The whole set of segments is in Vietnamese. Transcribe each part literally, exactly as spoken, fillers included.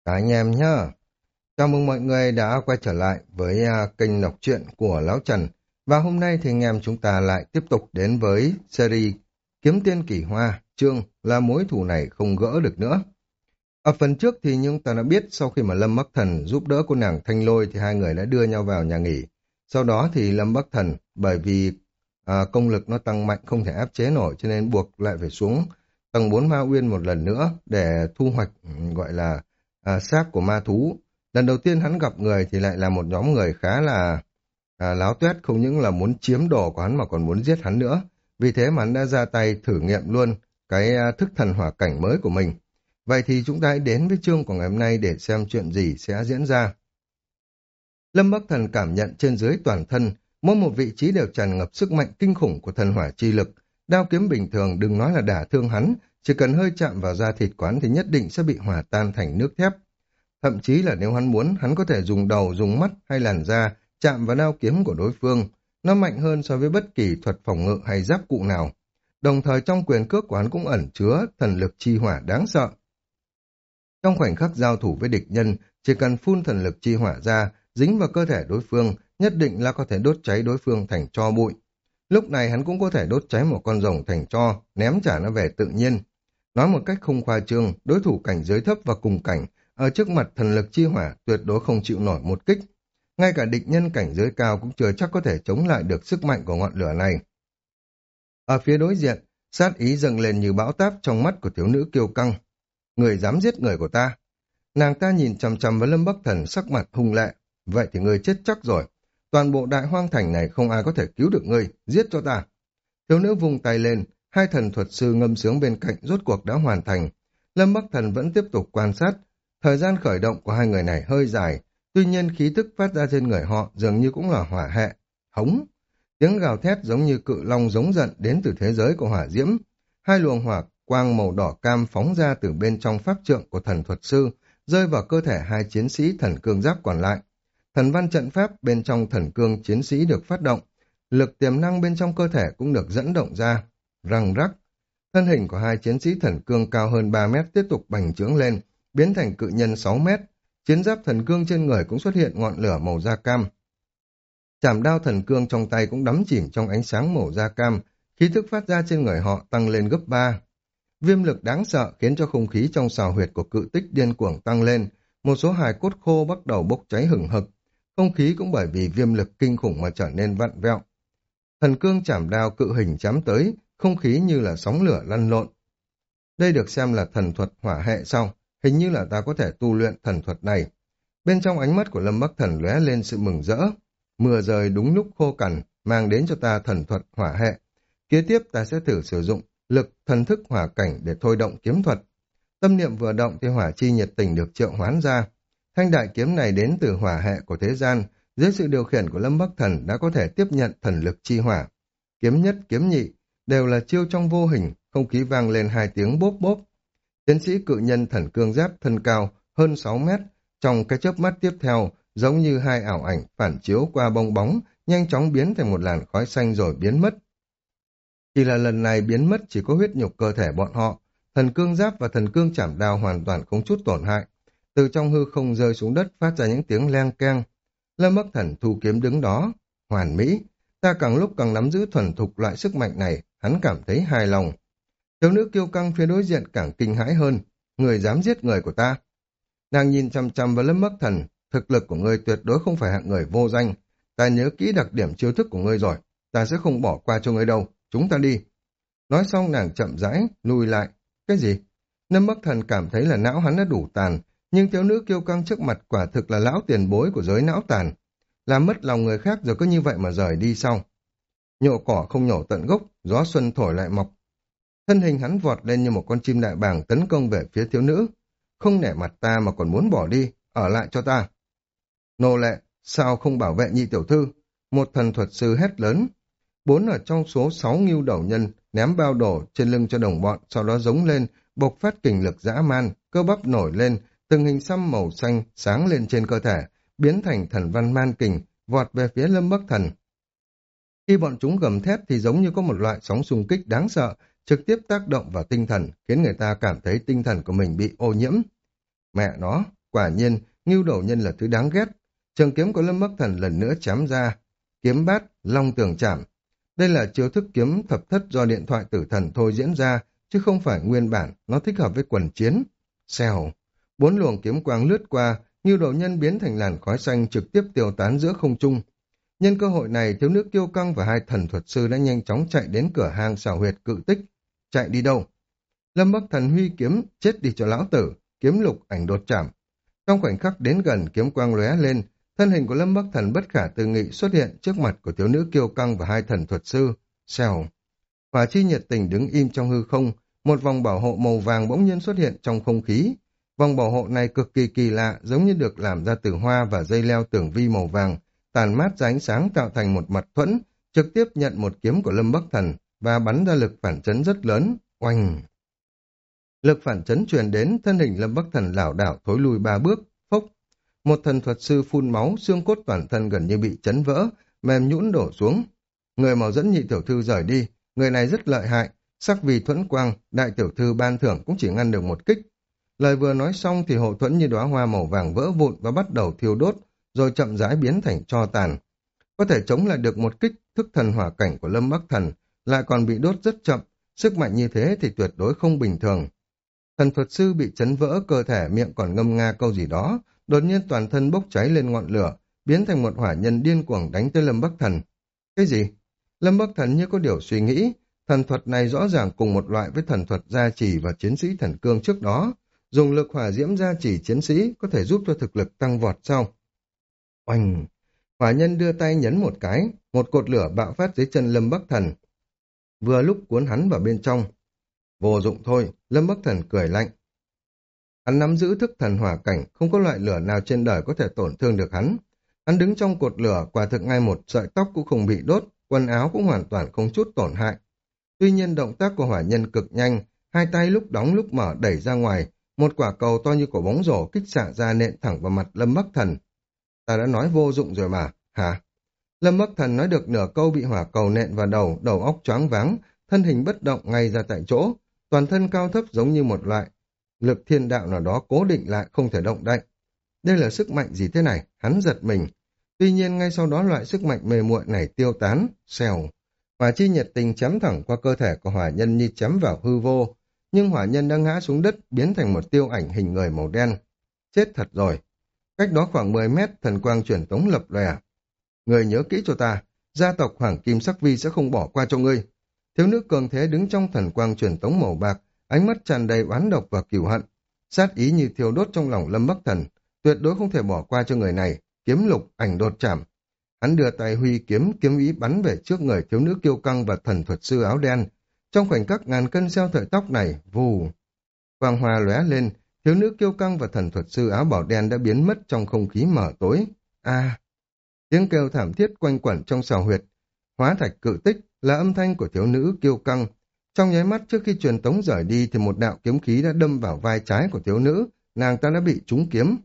Cả anh em nhá. Chào mừng mọi người đã quay trở lại với à, kênh đọc truyện của Lão Trần. Và hôm nay thì anh em chúng ta lại tiếp tục đến với series Kiếm Tiên Kỳ Hoa, chương là mối thù này không gỡ được nữa. Ở phần trước thì chúng ta đã biết sau khi mà Lâm Bắc Thần giúp đỡ cô nàng Thanh Lôi thì hai người đã đưa nhau vào nhà nghỉ. Sau đó thì Lâm Bắc Thần bởi vì à, công lực nó tăng mạnh không thể áp chế nổi cho nên buộc lại phải xuống tầng bốn Ma Uyên một lần nữa để thu hoạch ừ, gọi là à, xác của ma thú. Lần đầu tiên hắn gặp người thì lại là một nhóm người khá là à, láo tuét, không những là muốn chiếm đồ của hắn mà còn muốn giết hắn nữa. Vì thế mà hắn đã ra tay thử nghiệm luôn cái à, thức thần hỏa cảnh mới của mình. Vậy thì chúng ta hãy đến với chương của ngày hôm nay để xem chuyện gì sẽ diễn ra. Lâm Bắc Thần cảm nhận trên dưới toàn thân, mỗi một vị trí đều tràn ngập sức mạnh kinh khủng của thần hỏa chi lực. Đao kiếm bình thường đừng nói là đả thương hắn, chỉ cần hơi chạm vào da thịt quán thì nhất định sẽ bị hòa tan thành nước thép. Thậm chí là nếu hắn muốn, hắn có thể dùng đầu, dùng mắt hay làn da chạm vào đao kiếm của đối phương. Nó mạnh hơn so với bất kỳ thuật phòng ngự hay giáp cụ nào. Đồng thời trong quyền cước của hắn cũng ẩn chứa thần lực chi hỏa đáng sợ. Trong khoảnh khắc giao thủ với địch nhân, chỉ cần phun thần lực chi hỏa ra, dính vào cơ thể đối phương, nhất định là có thể đốt cháy đối phương thành tro bụi. Lúc này hắn cũng có thể đốt cháy một con rồng thành tro, ném trả nó về tự nhiên. Nói một cách không khoa trương, đối thủ cảnh giới thấp và cùng cảnh, ở trước mặt thần lực chi hỏa tuyệt đối không chịu nổi một kích. Ngay cả địch nhân cảnh giới cao cũng chưa chắc có thể chống lại được sức mạnh của ngọn lửa này. Ở phía đối diện, sát ý dâng lên như bão táp trong mắt của thiếu nữ kiêu căng. Người dám giết người của ta. Nàng ta nhìn chằm chằm với Lâm Bắc Thần sắc mặt hung lệ. Vậy thì ngươi chết chắc rồi. Toàn bộ đại hoang thành này không ai có thể cứu được ngươi. Giết cho ta. Thiếu nữ vung tay lên. Hai thần thuật sư ngâm sướng bên cạnh rốt cuộc đã hoàn thành. Lâm Bắc Thần vẫn tiếp tục quan sát. Thời gian khởi động của hai người này hơi dài. Tuy nhiên khí tức phát ra trên người họ dường như cũng là hỏa hệ. Hống. Tiếng gào thét giống như cự long giống giận đến từ thế giới của hỏa diễm. Hai luồng hỏa quang màu đỏ cam phóng ra từ bên trong pháp trượng của thần thuật sư, rơi vào cơ thể hai chiến sĩ thần cương giáp còn lại. Thần văn trận pháp bên trong thần cương chiến sĩ được phát động, lực tiềm năng bên trong cơ thể cũng được dẫn động ra. Răng rắc, thân hình của hai chiến sĩ thần cương cao hơn ba mét tiếp tục bành trướng lên, biến thành cự nhân sáu mét. Chiến giáp thần cương trên người cũng xuất hiện ngọn lửa màu da cam. Chảm đao thần cương trong tay cũng đắm chìm trong ánh sáng màu da cam, khí thức phát ra trên người họ tăng lên gấp ba. Viêm lực đáng sợ khiến cho không khí trong sào huyệt của cự tích điên cuồng tăng lên, một số hài cốt khô bắt đầu bốc cháy hừng hực, không khí cũng bởi vì viêm lực kinh khủng mà trở nên vặn vẹo. Thần cương chảm đao cự hình chém tới, không khí như là sóng lửa lăn lộn. Đây được xem là thần thuật hỏa hệ sau, hình như là ta có thể tu luyện thần thuật này. Bên trong ánh mắt của Lâm Bắc Thần lóe lên sự mừng rỡ, mưa rơi đúng lúc khô cằn, mang đến cho ta thần thuật hỏa hệ. Kế tiếp ta sẽ thử sử dụng lực thần thức hỏa cảnh để thôi động kiếm thuật. Tâm niệm vừa động thì hỏa chi nhiệt tình được triệu hoán ra. Thanh đại kiếm này đến từ hỏa hệ của thế gian, dưới sự điều khiển của Lâm Bắc Thần đã có thể tiếp nhận thần lực chi hỏa. Kiếm nhất, kiếm nhị, đều là chiêu trong vô hình, không khí vang lên hai tiếng bốp bốp. Chiến sĩ cự nhân thần cương giáp thân cao hơn sáu mét, trong cái chớp mắt tiếp theo, giống như hai ảo ảnh phản chiếu qua bong bóng, nhanh chóng biến thành một làn khói xanh rồi biến mất. Chỉ là lần này biến mất chỉ có huyết nhục cơ thể bọn họ, thần cương giáp và thần cương chảm đao hoàn toàn không chút tổn hại. Từ trong hư không rơi xuống đất phát ra những tiếng leng keng. Lâm Bắc Thần thu kiếm đứng đó, hoàn mỹ. Ta càng lúc càng nắm giữ thuần thục loại sức mạnh này, hắn cảm thấy hài lòng. Thiếu nữ kiêu căng phía đối diện càng kinh hãi hơn. Người dám giết người của ta. Nàng nhìn chăm chăm vào Lâm Bắc Thần, thực lực của ngươi tuyệt đối không phải hạng người vô danh. Ta nhớ kỹ đặc điểm chiêu thức của ngươi rồi, ta sẽ không bỏ qua cho ngươi đâu. Chúng ta đi. Nói xong nàng chậm rãi, lùi lại. Cái gì? Lâm Bắc Thần cảm thấy là não hắn đã đủ tàn, nhưng thiếu nữ kiêu căng trước mặt quả thực là lão tiền bối của giới não tàn. Làm mất lòng người khác rồi cứ như vậy mà rời đi sau. Nhổ cỏ không nhổ tận gốc, gió xuân thổi lại mọc. Thân hình hắn vọt lên như một con chim đại bàng tấn công về phía thiếu nữ. Không nể mặt ta mà còn muốn bỏ đi, ở lại cho ta. Nô lệ, sao không bảo vệ nhị tiểu thư? Một thần thuật sư hét lớn. Bốn ở trong số sáu ngưu đầu nhân ném bao đổ trên lưng cho đồng bọn, sau đó giống lên, bộc phát kình lực dã man, cơ bắp nổi lên, từng hình xăm màu xanh sáng lên trên cơ thể, biến thành thần văn man kình, vọt về phía Lâm Bắc Thần. Khi bọn chúng gầm thét thì giống như có một loại sóng xung kích đáng sợ, trực tiếp tác động vào tinh thần, khiến người ta cảm thấy tinh thần của mình bị ô nhiễm. Mẹ nó, quả nhiên, Ngưu Đầu Nhân là thứ đáng ghét. Trường kiếm của Lâm Bắc Thần lần nữa chém ra, kiếm bát, long tường chạm. Đây là chiêu thức kiếm thập thất do điện thoại tử thần thôi diễn ra, chứ không phải nguyên bản, nó thích hợp với quần chiến. Xèo, bốn luồng kiếm quang lướt qua, Ngưu Đầu Nhân biến thành làn khói xanh trực tiếp tiêu tán giữa không trung. Nhân cơ hội này, thiếu nữ Kiêu Căng và hai thần thuật sư đã nhanh chóng chạy đến cửa hang xảo huyệt cự tích. Chạy đi đâu? Lâm Bắc Thần huy kiếm, chết đi cho lão tử, kiếm lục ảnh đột chạm. Trong khoảnh khắc đến gần, kiếm quang lóe lên, thân hình của Lâm Bắc Thần bất khả tư nghị xuất hiện trước mặt của thiếu nữ Kiêu Căng và hai thần thuật sư. Xèo, Hỏa Chi nhiệt tình đứng im trong hư không, một vòng bảo hộ màu vàng bỗng nhiên xuất hiện trong không khí. Vòng bảo hộ này cực kỳ kỳ lạ, giống như được làm ra từ hoa và dây leo tưởng vi màu vàng, tàn mát ra ánh sáng tạo thành một mặt thuẫn, trực tiếp nhận một kiếm của Lâm Bắc Thần và bắn ra lực phản chấn rất lớn. Oanh! Lực phản chấn truyền đến, thân hình Lâm Bắc Thần lảo đảo thối lui ba bước, phốc. Một thần thuật sư phun máu, xương cốt toàn thân gần như bị chấn vỡ, mềm nhũn đổ xuống. Người mau dẫn nhị tiểu thư rời đi, người này rất lợi hại, sắc vì thuẫn quang, đại tiểu thư ban thưởng cũng chỉ ngăn được một kích. Lời vừa nói xong thì hộ thuẫn như đóa hoa màu vàng vỡ vụn và bắt đầu thiêu đốt, rồi chậm rãi biến thành tro tàn. Có thể chống lại được một kích thức thần hỏa cảnh của Lâm Bắc Thần, lại còn bị đốt rất chậm, sức mạnh như thế thì tuyệt đối không bình thường. Thần thuật sư bị chấn vỡ cơ thể, miệng còn ngâm nga câu gì đó, đột nhiên toàn thân bốc cháy lên ngọn lửa, biến thành một hỏa nhân điên cuồng đánh tới Lâm Bắc Thần. Cái gì? Lâm Bắc Thần như có điều suy nghĩ, thần thuật này rõ ràng cùng một loại với thần thuật gia trì và chiến sĩ thần cương trước đó. Dùng lực hỏa diễm gia trì chiến sĩ có thể giúp cho thực lực tăng vọt sau. Oanh! Hỏa nhân đưa tay nhấn một cái, một cột lửa bạo phát dưới chân Lâm Bắc Thần. Vừa lúc cuốn hắn vào bên trong. Vô dụng thôi, Lâm Bắc Thần cười lạnh. Hắn nắm giữ thức thần hỏa cảnh, không có loại lửa nào trên đời có thể tổn thương được hắn. Hắn đứng trong cột lửa, quả thực ngay một sợi tóc cũng không bị đốt, quần áo cũng hoàn toàn không chút tổn hại. Tuy nhiên động tác của hỏa nhân cực nhanh, hai tay lúc đóng lúc mở đẩy ra ngoài, một quả cầu to như quả bóng rổ kích xạ ra nện thẳng vào mặt Lâm Bắc Thần. Ta đã nói vô dụng rồi mà, hả? Lâm Bắc Thần nói được nửa câu bị hỏa cầu nện vào đầu, đầu óc choáng váng, thân hình bất động ngay ra tại chỗ, toàn thân cao thấp giống như một loại lực thiên đạo nào đó cố định lại không thể động đậy. Đây là sức mạnh gì thế này? Hắn giật mình. Tuy nhiên ngay sau đó loại sức mạnh mềm muội này tiêu tán, xèo. Hỏa chi nhiệt tình chém thẳng qua cơ thể của hỏa nhân như chém vào hư vô, nhưng hỏa nhân đang ngã xuống đất biến thành một tiêu ảnh hình người màu đen. Chết thật rồi. Cách đó khoảng mười mét, thần quang truyền tống lập lòe. Người nhớ kỹ cho ta, gia tộc Hoàng Kim Sắc Vi sẽ không bỏ qua cho ngươi. Thiếu nữ cường thế đứng trong thần quang truyền tống màu bạc, ánh mắt tràn đầy oán độc và cừu hận, sát ý như thiêu đốt trong lòng Lâm Bắc Thần, tuyệt đối không thể bỏ qua cho người này. Kiếm lục ảnh đột chạm. Hắn đưa tay huy kiếm, kiếm ý bắn về trước người thiếu nữ Kiêu Căng và thần thuật sư áo đen. Trong khoảnh khắc ngàn cân xeo sợi tóc này, vù, quang hoa lóe lên, thiếu nữ Kiêu Căng và thần thuật sư áo bảo đen đã biến mất trong không khí mờ tối. A! Tiếng kêu thảm thiết quanh quẩn trong sào huyệt. Hóa thạch cự tích là âm thanh của thiếu nữ Kiêu Căng. Trong nháy mắt trước khi truyền tống rời đi thì một đạo kiếm khí đã đâm vào vai trái của thiếu nữ, nàng ta đã bị trúng kiếm.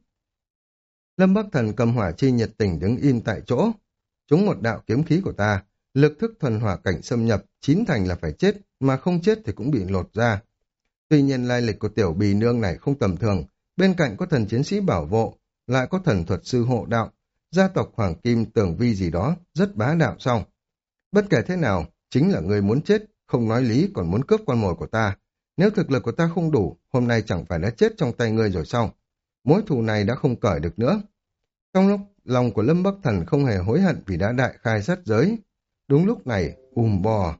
Lâm Bắc Thần cầm hỏa chi nhiệt tình đứng im tại chỗ. Trúng một đạo kiếm khí của ta, lực thức thuần hỏa cảnh xâm nhập, chín thành là phải chết, mà không chết thì cũng bị lột ra. Tuy nhiên lai lịch của tiểu bì nương này không tầm thường, bên cạnh có thần chiến sĩ bảo hộ, lại có thần thuật sư hộ đạo, gia tộc Hoàng Kim Tường Vi gì đó, rất bá đạo xong. Bất kể thế nào, chính là người muốn chết, không nói lý còn muốn cướp con mồi của ta. Nếu thực lực của ta không đủ, hôm nay chẳng phải đã chết trong tay ngươi rồi sao? Mối thù này đã không cởi được nữa. Trong lúc lòng của Lâm Bắc Thần không hề hối hận vì đã đại khai sát giới. Đúng lúc này, ùm bò.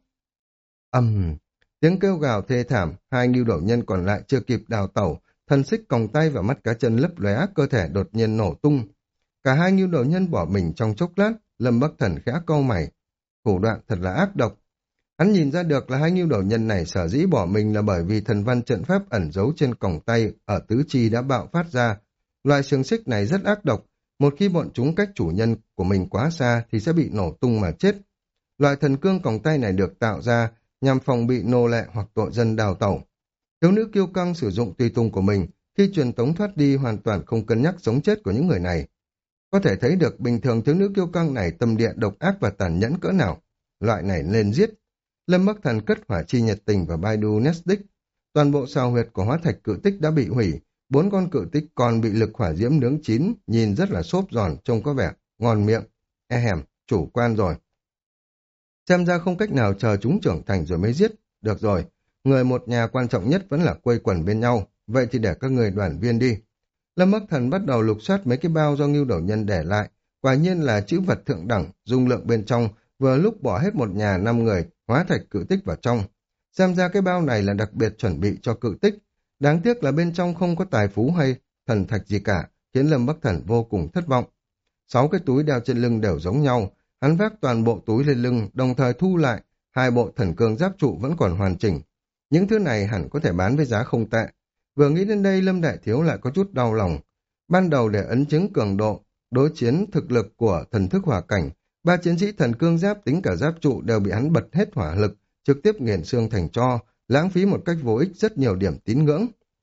Ầm, tiếng kêu gào thê thảm, hai ngưu đầu nhân còn lại chưa kịp đào tẩu, thân xích còng tay và mắt cá chân lấp lóe, cơ thể đột nhiên nổ tung. Cả hai ngưu đầu nhân bỏ mình trong chốc lát, Lâm Bắc Thần khẽ cau mày. Thủ đoạn thật là ác độc. Hắn nhìn ra được là hai ngưu đầu nhân này sở dĩ bỏ mình là bởi vì thần văn trận pháp ẩn giấu trên còng tay ở tứ chi đã bạo phát ra. Loại xiềng xích này rất ác độc, một khi bọn chúng cách chủ nhân của mình quá xa thì sẽ bị nổ tung mà chết. Loại thần cương còng tay này được tạo ra nhằm phòng bị nô lệ hoặc tội dân đào tẩu. Thiếu nữ Kiêu Căng sử dụng tùy tùng của mình, khi truyền tống thoát đi hoàn toàn không cân nhắc sống chết của những người này. Có thể thấy được bình thường thiếu nữ Kiêu Căng này tâm địa độc ác và tàn nhẫn cỡ nào. Loại này nên giết. Lâm Bắc Thần cất hỏa chi nhiệt tình vào Baidu Netflix. Toàn bộ sao huyệt của hóa thạch cự tích đã bị hủy, bốn con cự tích còn bị lực hỏa diễm nướng chín, nhìn rất là xốp giòn, trông có vẻ ngon miệng. E hèm, chủ quan rồi. Xem ra không cách nào chờ chúng trưởng thành rồi mới giết. Được rồi, người một nhà quan trọng nhất vẫn là quây quần bên nhau, vậy thì để các người đoàn viên đi. Lâm Bắc Thần bắt đầu lục soát mấy cái bao do Ngưu Đầu Nhân để lại, quả nhiên là chữ vật thượng đẳng, dung lượng bên trong, vừa lúc bỏ hết một nhà năm người, hóa thạch cự tích vào trong. Xem ra cái bao này là đặc biệt chuẩn bị cho cự tích, đáng tiếc là bên trong không có tài phú hay thần thạch gì cả, khiến Lâm Bắc Thần vô cùng thất vọng. Sáu cái túi đeo trên lưng đều giống nhau, hắn vác toàn bộ túi lên lưng, đồng thời thu lại, hai bộ thần cương giáp trụ vẫn còn hoàn chỉnh. Những thứ này hẳn có thể bán với giá không tệ. Vừa nghĩ đến đây Lâm Đại Thiếu lại có chút đau lòng. Ban đầu để ấn chứng cường độ, đối chiến thực lực của thần thức hỏa cảnh, ba chiến sĩ thần cương giáp tính cả giáp trụ đều bị hắn bật hết hỏa lực, trực tiếp nghiền xương thành tro, lãng phí một cách vô ích rất nhiều điểm tín ngưỡng.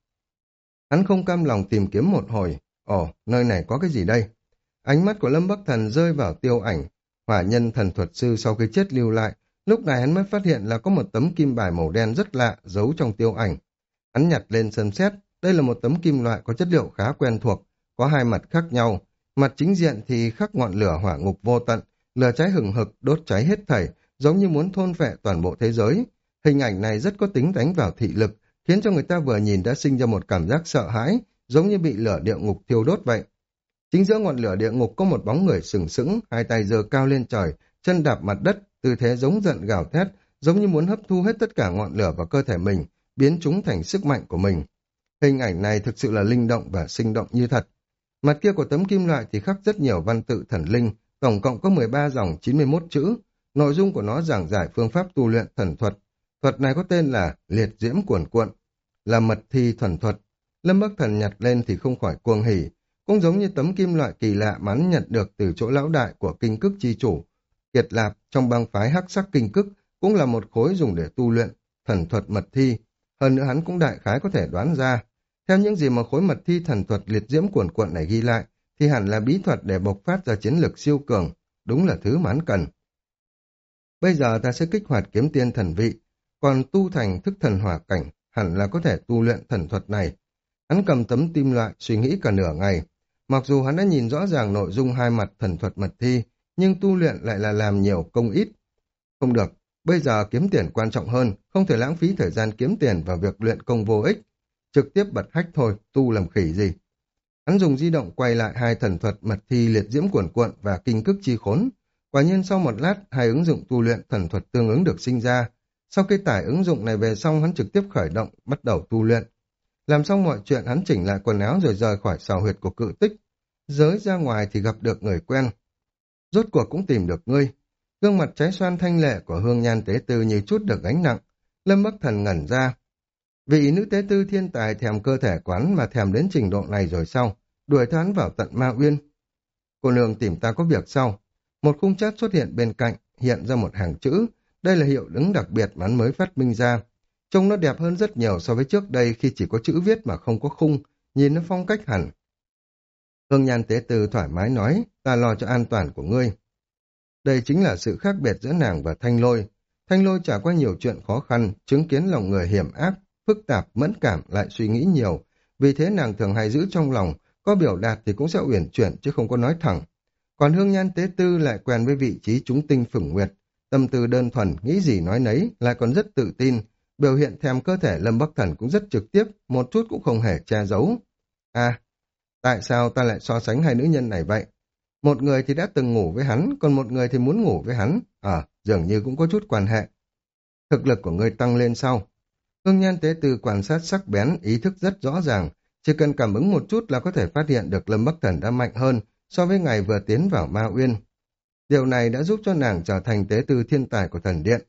Hắn không cam lòng tìm kiếm một hồi, ồ, nơi này có cái gì đây? Ánh mắt của Lâm Bắc Thần rơi vào tiêu ảnh, hỏa nhân thần thuật sư sau khi chết lưu lại, lúc này hắn mới phát hiện là có một tấm kim bài màu đen rất lạ giấu trong tiêu ảnh. Hắn nhặt lên xem xét, đây là một tấm kim loại có chất liệu khá quen thuộc, có hai mặt khác nhau. Mặt chính diện thì khắc ngọn lửa hỏa ngục vô tận, lửa cháy hừng hực đốt cháy hết thảy, giống như muốn thôn phệ toàn bộ thế giới. Hình ảnh này rất có tính đánh vào thị lực, khiến cho người ta vừa nhìn đã sinh ra một cảm giác sợ hãi, giống như bị lửa địa ngục thiêu đốt vậy. Chính giữa ngọn lửa địa ngục có một bóng người sừng sững, hai tay giơ cao lên trời, chân đạp mặt đất, tư thế giống giận gào thét, giống như muốn hấp thu hết tất cả ngọn lửa vào cơ thể mình, biến chúng thành sức mạnh của mình. Hình ảnh này thực sự là linh động và sinh động như thật. Mặt kia của tấm kim loại thì khắc rất nhiều văn tự thần linh, tổng cộng có mười ba dòng chín mươi mốt chữ. Nội dung của nó giảng giải phương pháp tu luyện thần thuật. Thuật này có tên là liệt diễm cuồn cuộn, là mật thi thần thuật. Lâm Bắc Thần nhặt lên thì không khỏi cuồng hỉ, cũng giống như tấm kim loại kỳ lạ mà hắn nhận được từ chỗ lão đại của kinh cức chi chủ. Kiệt Lạp trong bang phái hắc sắc kinh cức cũng là một khối dùng để tu luyện thần thuật mật thi. Hơn nữa hắn cũng đại khái có thể đoán ra, theo những gì mà khối mật thi thần thuật liệt diễm cuồn cuộn này ghi lại, thì hẳn là bí thuật để bộc phát ra chiến lực siêu cường, đúng là thứ mà hắn cần. Bây giờ ta sẽ kích hoạt kiếm tiên thần vị, còn tu thành thức thần hỏa cảnh, hẳn là có thể tu luyện thần thuật này. Hắn cầm tấm kim loại suy nghĩ cả nửa ngày, mặc dù hắn đã nhìn rõ ràng nội dung hai mặt thần thuật mật thi, nhưng tu luyện lại là làm nhiều công ít. Không được, bây giờ kiếm tiền quan trọng hơn, không thể lãng phí thời gian kiếm tiền vào việc luyện công vô ích. Trực tiếp bật hách thôi, tu làm khỉ gì. Hắn dùng di động quay lại hai thần thuật mật thi liệt diễm cuồn cuộn và kinh cức chi khốn. Quả nhiên sau một lát, hai ứng dụng tu luyện thần thuật tương ứng được sinh ra. Sau khi tải ứng dụng này về xong, hắn trực tiếp khởi động, bắt đầu tu luyện. Làm xong mọi chuyện, hắn chỉnh lại quần áo rồi rời khỏi sào huyệt của cự tích. Giới ra ngoài thì gặp được người quen. Rốt cuộc cũng tìm được ngươi. Gương mặt trái xoan thanh lệ của Hương Nhan Tế Tư như chút được gánh nặng. Lâm Bắc Thần ngẩn ra. Vị nữ tế tư thiên tài thèm cơ thể quán mà thèm đến trình độ này rồi sao? Đuổi hắn vào tận Ma Uyên. Cô nương tìm ta có việc sau. Một khung chat xuất hiện bên cạnh, hiện ra một hàng chữ. Đây là hiệu ứng đặc biệt mà hắn mới phát minh ra. Trông nó đẹp hơn rất nhiều so với trước đây khi chỉ có chữ viết mà không có khung, nhìn nó phong cách hẳn. Hương Nhan Tế Tư thoải mái nói, ta lo cho an toàn của ngươi. Đây chính là sự khác biệt giữa nàng và Thanh Lôi. Thanh Lôi trải qua nhiều chuyện khó khăn, chứng kiến lòng người hiểm ác, phức tạp, mẫn cảm, lại suy nghĩ nhiều. Vì thế nàng thường hay giữ trong lòng, có biểu đạt thì cũng sẽ uyển chuyển chứ không có nói thẳng. Còn Hương Nhan Tế Tư lại quen với vị trí chúng tinh phửng nguyệt, tâm tư đơn thuần, nghĩ gì nói nấy, lại còn rất tự tin. Biểu hiện thèm cơ thể Lâm Bắc Thần cũng rất trực tiếp, một chút cũng không hề che giấu. À, tại sao ta lại so sánh hai nữ nhân này vậy? Một người thì đã từng ngủ với hắn, còn một người thì muốn ngủ với hắn. À, dường như cũng có chút quan hệ. Thực lực của ngươi tăng lên sau. Hương Nhan Tế Tư quan sát sắc bén, ý thức rất rõ ràng. Chỉ cần cảm ứng một chút là có thể phát hiện được Lâm Bắc Thần đã mạnh hơn so với ngày vừa tiến vào Ma Uyên. Điều này đã giúp cho nàng trở thành tế tư thiên tài của thần điện.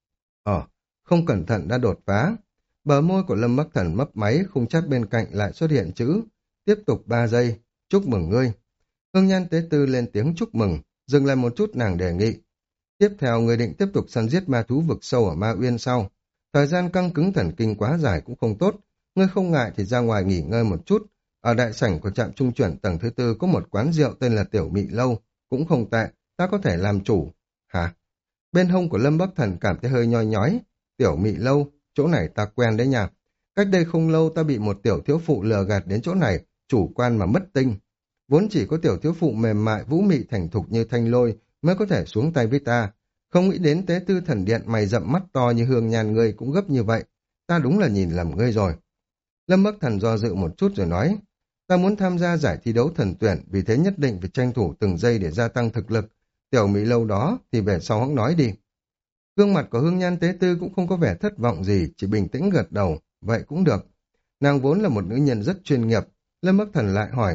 Ờ, không cẩn thận đã đột phá. Bờ môi của Lâm Bắc Thần mấp máy, khung chat bên cạnh lại xuất hiện chữ. Tiếp tục ba giây, chúc mừng ngươi. Hương Nhan Tế Tư lên tiếng chúc mừng, dừng lại một chút nàng đề nghị. Tiếp theo người định tiếp tục săn giết ma thú vực sâu ở Ma Uyên sau. Thời gian căng cứng thần kinh quá dài cũng không tốt, ngươi không ngại thì ra ngoài nghỉ ngơi một chút. Ở đại sảnh của trạm trung chuyển tầng thứ tư có một quán rượu tên là Tiểu Mị Lâu, cũng không tệ, ta có thể làm chủ. Hả? Bên hông của Lâm Bắc Thần cảm thấy hơi nhoi nhói. Tiểu Mị Lâu, chỗ này ta quen đấy nha. Cách đây không lâu ta bị một tiểu thiếu phụ lừa gạt đến chỗ này, chủ quan mà mất tinh. Vốn chỉ có tiểu thiếu phụ mềm mại vũ mị thành thục như Thanh Lôi mới có thể xuống tay với ta. Không nghĩ đến tế tư thần điện mày rậm mắt to như hương nhàn ngươi cũng gấp như vậy. Ta đúng là nhìn lầm ngươi rồi. Lâm Bắc Thần do dự một chút rồi nói, ta muốn tham gia giải thi đấu thần tuyển, vì thế nhất định phải tranh thủ từng giây để gia tăng thực lực. Tiểu Mỹ lâu đó thì về sau hẵng nói đi. Gương mặt của Hương Nhan Tế Tư cũng không có vẻ thất vọng gì, chỉ bình tĩnh gật đầu, vậy cũng được. Nàng vốn là một nữ nhân rất chuyên nghiệp. Lâm Bắc Thần lại hỏi,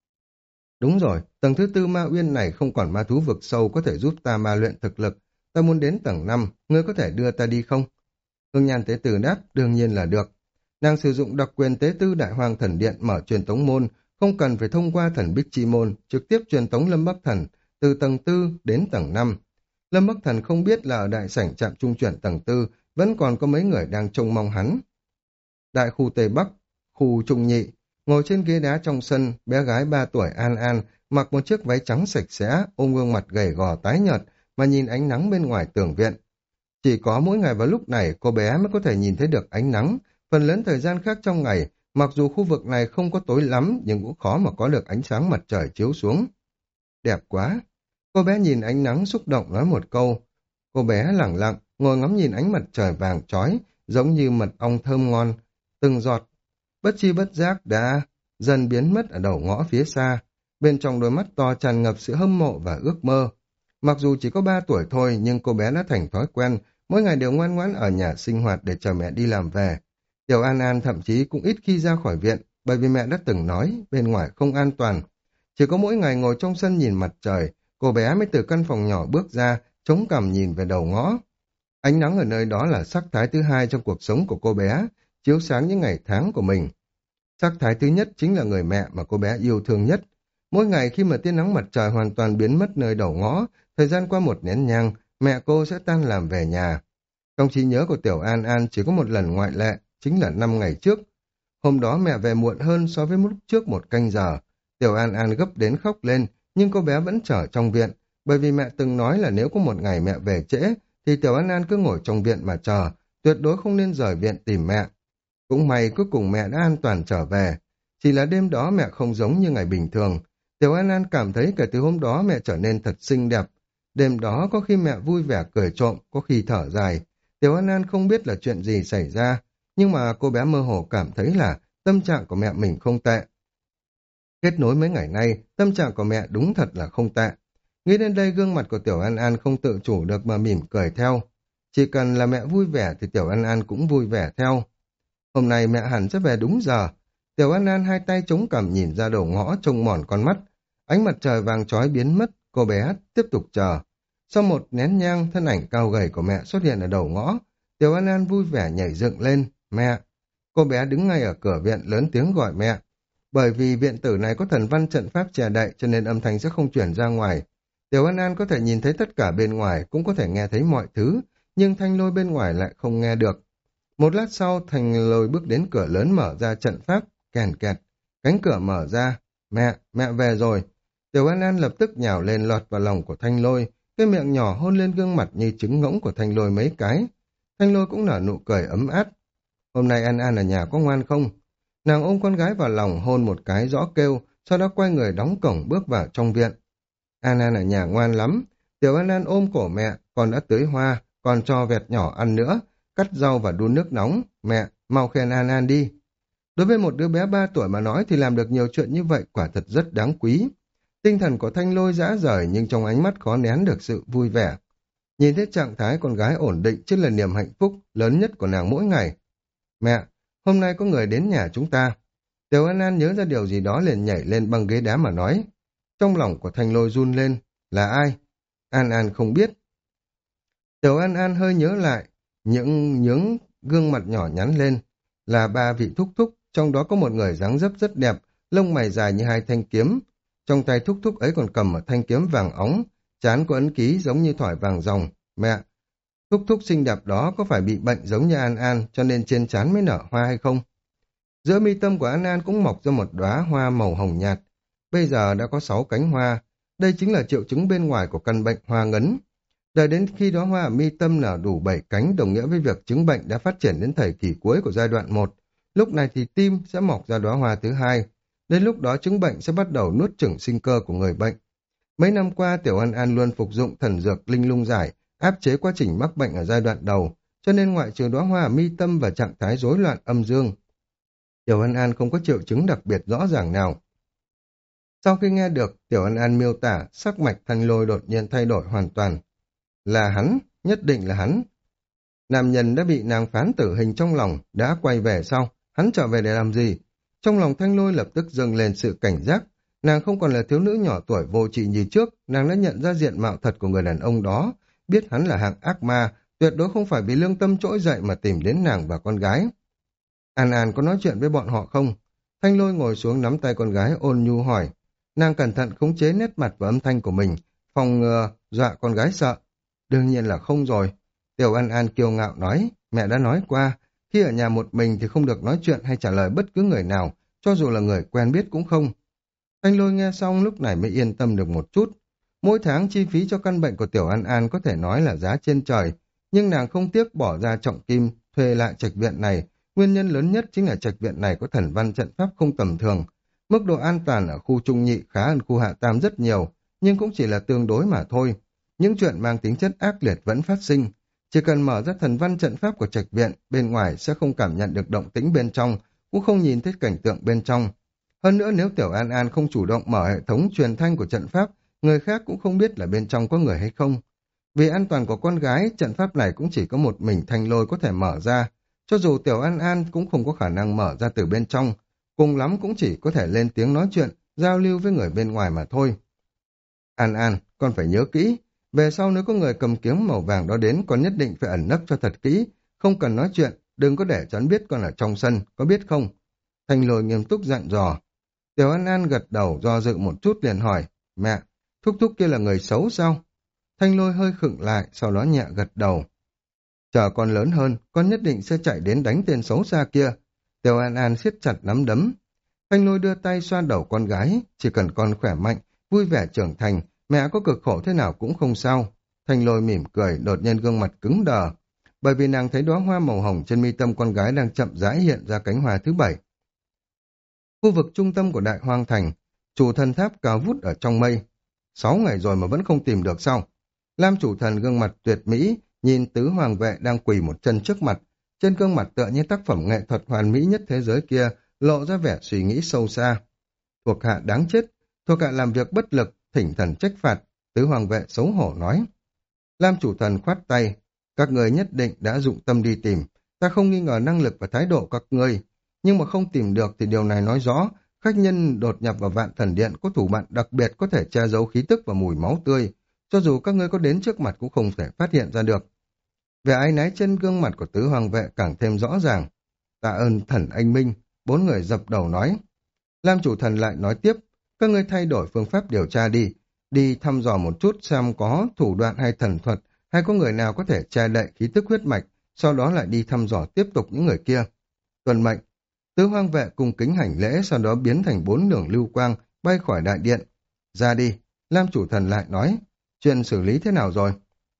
đúng rồi, tầng thứ tư ma uyên này không còn ma thú vực sâu có thể giúp ta ma luyện thực lực. Ta muốn đến tầng năm, ngươi có thể đưa ta đi không? Hương Nhan Tế Tư đáp, đương nhiên là được. Nàng sử dụng đặc quyền tế tư Đại Hoàng Thần Điện mở truyền tống môn, không cần phải thông qua thần Bích Chi Môn, trực tiếp truyền tống Lâm Bắc Thần từ tầng tư đến tầng năm. Lâm Bắc Thần không biết là ở đại sảnh trạm trung chuyển tầng tư vẫn còn có mấy người đang trông mong hắn. Đại khu Tây Bắc, khu Trung Nhị, ngồi trên ghế đá trong sân, bé gái ba tuổi An An mặc một chiếc váy trắng sạch sẽ, ôm gương mặt gầy gò tái nhợt mà nhìn ánh nắng bên ngoài tường viện. Chỉ có mỗi ngày vào lúc này cô bé mới có thể nhìn thấy được ánh nắng. Phần lớn thời gian khác trong ngày, mặc dù khu vực này không có tối lắm nhưng cũng khó mà có được ánh sáng mặt trời chiếu xuống. Đẹp quá! Cô bé nhìn ánh nắng xúc động nói một câu. Cô bé lẳng lặng, ngồi ngắm nhìn ánh mặt trời vàng chói, giống như mật ong thơm ngon, từng giọt. Bất chi bất giác đã dần biến mất ở đầu ngõ phía xa. Bên trong đôi mắt to tràn ngập sự hâm mộ và ước mơ. Mặc dù chỉ có ba tuổi thôi nhưng cô bé đã thành thói quen, mỗi ngày đều ngoan ngoãn ở nhà sinh hoạt để chờ mẹ đi làm về. Tiểu An An thậm chí cũng ít khi ra khỏi viện, bởi vì mẹ đã từng nói bên ngoài không an toàn. Chỉ có mỗi ngày ngồi trong sân nhìn mặt trời, cô bé mới từ căn phòng nhỏ bước ra, chống cằm nhìn về đầu ngõ. Ánh nắng ở nơi đó là sắc thái thứ hai trong cuộc sống của cô bé, chiếu sáng những ngày tháng của mình. Sắc thái thứ nhất chính là người mẹ mà cô bé yêu thương nhất. Mỗi ngày khi mà tia nắng mặt trời hoàn toàn biến mất nơi đầu ngõ, thời gian qua một nén nhang, mẹ cô sẽ tan làm về nhà. Trong trí nhớ của Tiểu An An chỉ có một lần ngoại lệ, chính là năm ngày trước. Hôm đó mẹ về muộn hơn so với lúc trước một canh giờ. Tiểu An An gấp đến khóc lên, nhưng cô bé vẫn chờ trong viện, bởi vì mẹ từng nói là nếu có một ngày mẹ về trễ, thì Tiểu An An cứ ngồi trong viện mà chờ, tuyệt đối không nên rời viện tìm mẹ. Cũng may cuối cùng mẹ đã an toàn trở về. Chỉ là đêm đó mẹ không giống như ngày bình thường. Tiểu An An cảm thấy kể từ hôm đó mẹ trở nên thật xinh đẹp. Đêm đó có khi mẹ vui vẻ cười trộm, có khi thở dài. Tiểu An An không biết là chuyện gì xảy ra, nhưng mà cô bé mơ hồ cảm thấy là tâm trạng của mẹ mình không tệ. Kết nối mấy ngày nay, tâm trạng của mẹ đúng thật là không tệ. Nghĩ đến đây gương mặt của Tiểu An An không tự chủ được mà mỉm cười theo. Chỉ cần là mẹ vui vẻ thì Tiểu An An cũng vui vẻ theo. Hôm nay mẹ hẳn sẽ về đúng giờ. Tiểu An An hai tay chống cằm nhìn ra đầu ngõ trông mòn con mắt. Ánh mặt trời vàng chói biến mất, cô bé tiếp tục chờ. Sau một nén nhang, thân ảnh cao gầy của mẹ xuất hiện ở đầu ngõ. Tiểu An An vui vẻ nhảy dựng lên. Mẹ! Cô bé đứng ngay ở cửa viện lớn tiếng gọi mẹ. Bởi vì viện tử này có thần văn trận pháp che đậy cho nên âm thanh sẽ không chuyển ra ngoài. Tiểu An An có thể nhìn thấy tất cả bên ngoài, cũng có thể nghe thấy mọi thứ, nhưng Thanh Lôi bên ngoài lại không nghe được. Một lát sau, Thanh Lôi bước đến cửa lớn mở ra trận pháp, kèn kẹt. Cánh cửa mở ra. Mẹ, mẹ về rồi. Tiểu An An lập tức nhào lên lọt vào lòng của Thanh Lôi, cái miệng nhỏ hôn lên gương mặt như trứng ngỗng của Thanh Lôi mấy cái. Thanh Lôi cũng nở nụ cười ấm áp. Hôm nay An An ở nhà có ngoan không? Nàng ôm con gái vào lòng hôn một cái rõ kêu, sau đó quay người đóng cổng bước vào trong viện. An An ở nhà ngoan lắm. Tiểu An An ôm cổ mẹ, còn đã tưới hoa, còn cho vẹt nhỏ ăn nữa, cắt rau và đun nước nóng. Mẹ, mau khen An An đi. Đối với một đứa bé ba tuổi mà nói thì làm được nhiều chuyện như vậy quả thật rất đáng quý. Tinh thần của Thanh Lôi dã rời nhưng trong ánh mắt khó nén được sự vui vẻ. Nhìn thấy trạng thái con gái ổn định chính là niềm hạnh phúc lớn nhất của nàng mỗi ngày. Mẹ, hôm nay có người đến nhà chúng ta. Tiểu An An nhớ ra điều gì đó liền nhảy lên băng ghế đá mà nói. Trong lòng của Thanh Lôi run lên. Là ai? An An không biết. Tiểu An An hơi nhớ lại. Những nhướng gương mặt nhỏ nhắn lên. Là ba vị thúc thúc. Trong đó có một người dáng dấp rất đẹp. Lông mày dài như hai thanh kiếm. Trong tay thúc thúc ấy còn cầm một thanh kiếm vàng óng. Trán có ấn ký giống như thỏi vàng ròng. Mẹ, thúc thúc xinh đẹp đó có phải bị bệnh giống như An An cho nên trên trán mới nở hoa hay không? Giữa mi tâm của An An cũng mọc ra một đóa hoa màu hồng nhạt. Bây giờ đã có sáu cánh hoa. Đây chính là triệu chứng bên ngoài của căn bệnh hoa ngấn. Đợi đến khi đóa hoa ở mi tâm nở đủ bảy cánh đồng nghĩa với việc chứng bệnh đã phát triển đến thời kỳ cuối của giai đoạn một. lúc này thì tim sẽ mọc ra đóa hoa thứ hai. Đến lúc đó chứng bệnh sẽ bắt đầu nuốt chửng sinh cơ của người bệnh. Mấy năm qua Tiểu An An luôn phục dụng thần dược linh lung giải, áp chế quá trình mắc bệnh ở giai đoạn đầu, cho nên ngoại trừ đóa hoa mi tâm và trạng thái rối loạn âm dương, Tiểu An An không có triệu chứng đặc biệt rõ ràng nào. Sau khi nghe được Tiểu An An miêu tả, sắc mạch Thanh Lôi đột nhiên thay đổi hoàn toàn. Là hắn, nhất định là hắn. Nam nhân đã bị nàng phán tử hình trong lòng, đã quay về sau, hắn trở về để làm gì? Trong lòng Thanh Lôi lập tức dâng lên sự cảnh giác. Nàng không còn là thiếu nữ nhỏ tuổi vô trị như trước, nàng đã nhận ra diện mạo thật của người đàn ông đó, biết hắn là hạng ác ma, tuyệt đối không phải vì lương tâm trỗi dậy mà tìm đến nàng và con gái. An An có nói chuyện với bọn họ không? Thanh Lôi ngồi xuống nắm tay con gái ôn nhu hỏi. Nàng cẩn thận khống chế nét mặt và âm thanh của mình, phòng ngừa dọa con gái sợ. Đương nhiên là không rồi. Tiểu An An kiêu ngạo nói, mẹ đã nói qua, khi ở nhà một mình thì không được nói chuyện hay trả lời bất cứ người nào, cho dù là người quen biết cũng không. Thanh Lôi nghe xong lúc này mới yên tâm được một chút. Mỗi tháng chi phí cho căn bệnh của Tiểu An An có thể nói là giá trên trời, nhưng nàng không tiếc bỏ ra trọng kim thuê lại trạch viện này. Nguyên nhân lớn nhất chính là trạch viện này có thần văn trận pháp không tầm thường. Mức độ an toàn ở khu trung nhị khá hơn khu hạ tam rất nhiều, nhưng cũng chỉ là tương đối mà thôi. Những chuyện mang tính chất ác liệt vẫn phát sinh. Chỉ cần mở ra thần văn trận pháp của trạch viện, bên ngoài sẽ không cảm nhận được động tĩnh bên trong, cũng không nhìn thấy cảnh tượng bên trong. Hơn nữa nếu Tiểu An An không chủ động mở hệ thống truyền thanh của trận pháp, người khác cũng không biết là bên trong có người hay không. Vì an toàn của con gái, trận pháp này cũng chỉ có một mình Thanh Lôi có thể mở ra. Cho dù Tiểu An An cũng không có khả năng mở ra từ bên trong, cùng lắm cũng chỉ có thể lên tiếng nói chuyện, giao lưu với người bên ngoài mà thôi. An An, con phải nhớ kỹ, về sau nếu có người cầm kiếm màu vàng đó đến, con nhất định phải ẩn nấp cho thật kỹ, không cần nói chuyện, đừng có để cho hắn biết con ở trong sân, có biết không? Thanh Lôi nghiêm túc dặn dò. Tiểu An An gật đầu do dự một chút liền hỏi, mẹ, thúc thúc kia là người xấu sao? Thanh Lôi hơi khựng lại, sau đó nhẹ gật đầu. Chờ con lớn hơn, con nhất định sẽ chạy đến đánh tên xấu xa kia. Tiểu An An siết chặt nắm đấm. Thanh Lôi đưa tay xoa đầu con gái, chỉ cần con khỏe mạnh, vui vẻ trưởng thành, mẹ có cực khổ thế nào cũng không sao. Thanh Lôi mỉm cười, đột nhiên gương mặt cứng đờ, bởi vì nàng thấy đóa hoa màu hồng trên mi tâm con gái đang chậm rãi hiện ra cánh hoa thứ bảy. Khu vực trung tâm của Đại Hoang Thành, chủ thần tháp cao vút ở trong mây. Sáu ngày rồi mà vẫn không tìm được sao? Lam chủ thần gương mặt tuyệt mỹ, nhìn tứ hoàng vệ đang quỳ một chân trước mặt, trên gương mặt tựa như tác phẩm nghệ thuật hoàn mỹ nhất thế giới kia, lộ ra vẻ suy nghĩ sâu xa. Thuộc hạ đáng chết, thuộc hạ làm việc bất lực, thỉnh thần trách phạt, tứ hoàng vệ xấu hổ nói. Lam chủ thần khoát tay, các người nhất định đã dụng tâm đi tìm, ta không nghi ngờ năng lực và thái độ các người, nhưng mà không tìm được thì điều này nói rõ, khách nhân đột nhập vào Vạn Thần Điện có thủ đoạn đặc biệt có thể che giấu khí tức và mùi máu tươi, cho dù các ngươi có đến trước mặt cũng không thể phát hiện ra được. Vẻ áy náy trên gương mặt của tứ hoàng vệ càng thêm rõ ràng. Tạ ơn thần anh minh, bốn người dập đầu nói. Lam chủ thần lại nói tiếp, các ngươi thay đổi phương pháp điều tra đi, đi thăm dò một chút xem có thủ đoạn hay thần thuật, hay có người nào có thể che đậy khí tức huyết mạch, sau đó lại đi thăm dò tiếp tục những người kia. Tuần mệnh, tứ hoàng vệ cùng kính hành lễ, sau đó biến thành bốn đường lưu quang, bay khỏi đại điện. Ra đi, Lam chủ thần lại nói, chuyện xử lý thế nào rồi?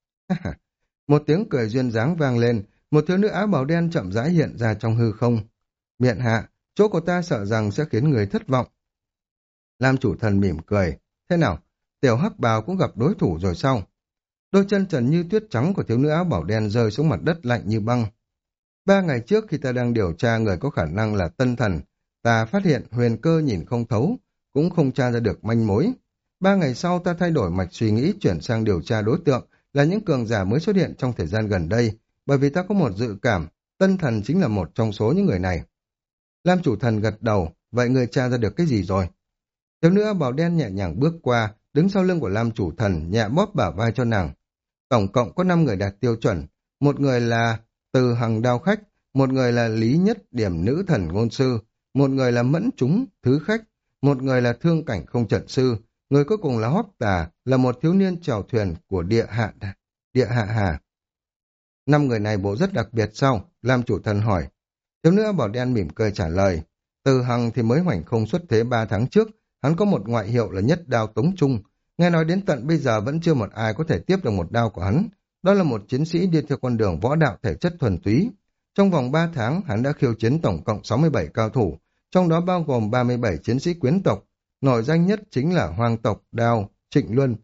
Một tiếng cười duyên dáng vang lên, một thiếu nữ áo bào đen chậm rãi hiện ra trong hư không. Miện hạ, chỗ của ta sợ rằng sẽ khiến người thất vọng. Lam chủ thần mỉm cười. Thế nào, tiểu hắc bào cũng gặp đối thủ rồi sao? Đôi chân trần như tuyết trắng của thiếu nữ áo bảo đen rơi xuống mặt đất lạnh như băng. Ba ngày trước khi ta đang điều tra người có khả năng là tân thần, ta phát hiện huyền cơ nhìn không thấu, cũng không tra ra được manh mối. Ba ngày sau ta thay đổi mạch suy nghĩ chuyển sang điều tra đối tượng, là những cường giả mới xuất hiện trong thời gian gần đây, bởi vì ta có một dự cảm, tân thần chính là một trong số những người này. Lam chủ thần gật đầu, vậy người tra ra được cái gì rồi? Thiếu nữ áo bào đen nhẹ nhàng bước qua, đứng sau lưng của Lam chủ thần, nhẹ bóp bả vai cho nàng. Tổng cộng có năm người đạt tiêu chuẩn, một người là Từ Hằng đao khách, một người là Lý Nhất điểm nữ thần ngôn sư, một người là Mẫn Trúng thứ khách, một người là Thương cảnh không trận sư, người cuối cùng là Hoắc Tà, là một thiếu niên chèo thuyền của địa hạ địa hạ hà. Năm người này bộ rất đặc biệt sao? Lam chủ thần hỏi. Thiếu nữ áo bào đen mỉm cười trả lời. Từ Hằng thì mới hoành không xuất thế ba tháng trước, hắn có một ngoại hiệu là Nhất Đao Tống Trung. Nghe nói đến tận bây giờ vẫn chưa một ai có thể tiếp được một đao của hắn. Đó là một chiến sĩ đi theo con đường võ đạo thể chất thuần túy. Trong vòng ba tháng, hắn đã khiêu chiến tổng cộng sáu mươi bảy cao thủ, trong đó bao gồm ba mươi bảy chiến sĩ quyến tộc. Nổi danh nhất chính là Hoang tộc Đao, Trịnh Luân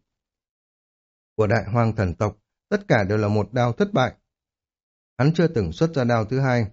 của Đại Hoang thần tộc. Tất cả đều là một đao thất bại. Hắn chưa từng xuất ra đao thứ hai.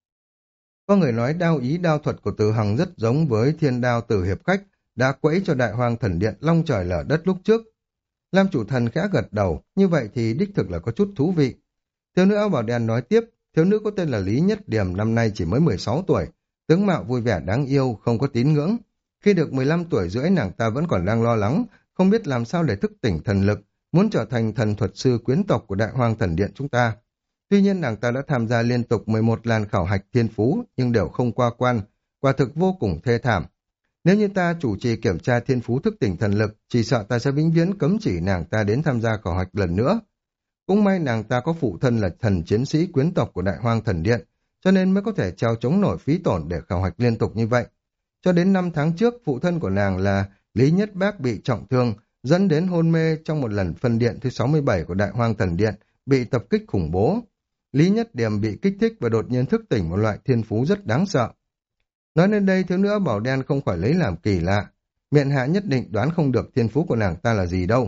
Có người nói đao ý đao thuật của Từ Hằng rất giống với thiên đao Từ Hiệp Khách đã quẫy cho Đại Hoang thần điện long trời lở đất lúc trước. Lam chủ thần khẽ gật đầu, như vậy thì đích thực là có chút thú vị. Thiếu nữ áo bảo đen nói tiếp, thiếu nữ có tên là Lý Nhất Điềm, năm nay chỉ mới mười sáu tuổi, tướng mạo vui vẻ đáng yêu, không có tín ngưỡng. Khi được mười lăm tuổi rưỡi, nàng ta vẫn còn đang lo lắng, không biết làm sao để thức tỉnh thần lực, muốn trở thành thần thuật sư quyến tộc của Đại Hoang thần điện chúng ta. Tuy nhiên nàng ta đã tham gia liên tục mười một lần khảo hạch thiên phú, nhưng đều không qua quan, quả thực vô cùng thê thảm. Nếu như ta chủ trì kiểm tra thiên phú thức tỉnh thần lực, chỉ sợ ta sẽ vĩnh viễn cấm chỉ nàng ta đến tham gia khảo hạch lần nữa. Cũng may nàng ta có phụ thân là thần chiến sĩ quyến tộc của Đại Hoang thần điện, cho nên mới có thể treo chống nổi phí tổn để khảo hạch liên tục như vậy. Cho đến năm tháng trước, phụ thân của nàng là Lý Nhất Bác bị trọng thương, dẫn đến hôn mê trong một lần phân điện thứ sáu mươi bảy của Đại Hoang thần điện, bị tập kích khủng bố. Lý Nhất Điềm bị kích thích và đột nhiên thức tỉnh một loại thiên phú rất đáng sợ. Nói đến đây, thiếu nữ áo bảo đen không khỏi lấy làm kỳ lạ. Miện hạ nhất định đoán không được thiên phú của nàng ta là gì đâu.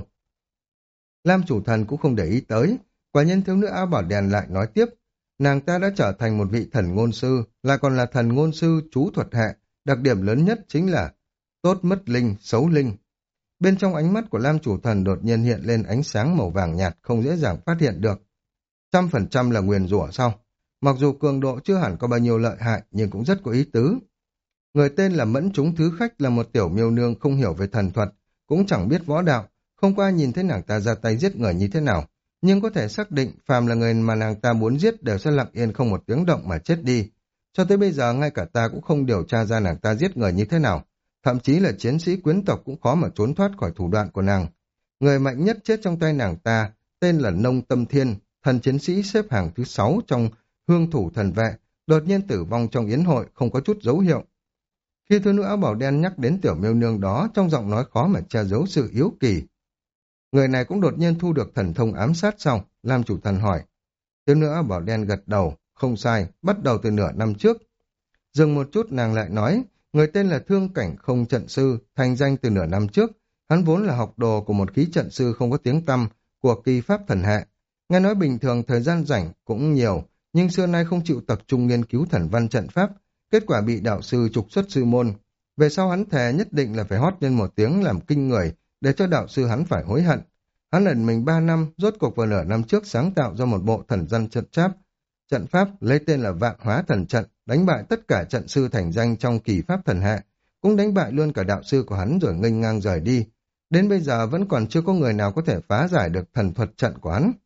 Lam chủ thần cũng không để ý tới. Quả nhân thiếu nữ áo bảo đen lại nói tiếp. Nàng ta đã trở thành một vị thần ngôn sư, lại còn là thần ngôn sư chú thuật hệ. Đặc điểm lớn nhất chính là tốt mất linh, xấu linh. Bên trong ánh mắt của Lam chủ thần đột nhiên hiện lên ánh sáng màu vàng nhạt không dễ dàng phát hiện được. Trăm phần trăm là nguyền rủa sao? Mặc dù cường độ chưa hẳn có bao nhiêu lợi hại nhưng cũng rất có ý tứ. Người tên là Mẫn Trúng Thứ Khách là một tiểu miêu nương không hiểu về thần thuật, cũng chẳng biết võ đạo, không có ai nhìn thấy nàng ta ra tay giết người như thế nào, nhưng có thể xác định phàm là người mà nàng ta muốn giết đều sẽ lặng yên không một tiếng động mà chết đi. Cho tới bây giờ ngay cả ta cũng không điều tra ra nàng ta giết người như thế nào, thậm chí là chiến sĩ quyến tộc cũng khó mà trốn thoát khỏi thủ đoạn của nàng. Người mạnh nhất chết trong tay nàng ta tên là Nông Tâm Thiên, thần chiến sĩ xếp hàng thứ sáu trong Hương Thủ Thần Vệ, đột nhiên tử vong trong yến hội không có chút dấu hiệu. Khi thiếu nữ áo bảo đen nhắc đến tiểu miêu nương đó, trong giọng nói khó mà che giấu sự yếu kỳ. Người này cũng đột nhiên thu được thần thông ám sát xong, Lam chủ thần hỏi. Thiếu nữ áo bảo đen gật đầu, không sai, bắt đầu từ nửa năm trước. Dừng một chút nàng lại nói, người tên là Thương Cảnh Không Trận Sư, thành danh từ nửa năm trước. Hắn vốn là học đồ của một khí trận sư không có tiếng tăm của kỳ pháp thần hệ. Nghe nói bình thường thời gian rảnh cũng nhiều, nhưng xưa nay không chịu tập trung nghiên cứu thần văn trận pháp, kết quả bị đạo sư trục xuất sư môn. Về sau hắn thề nhất định là phải hót lên một tiếng làm kinh người, để cho đạo sư hắn phải hối hận. Hắn ẩn mình ba năm, rốt cuộc vào nửa năm trước sáng tạo ra một bộ thần văn trận pháp, trận pháp lấy tên là Vạn Hóa Thần Trận, đánh bại tất cả trận sư thành danh trong kỳ pháp thần hệ, cũng đánh bại luôn cả đạo sư của hắn rồi nghênh ngang rời đi. Đến bây giờ vẫn còn chưa có người nào có thể phá giải được thần thuật trận của hắn.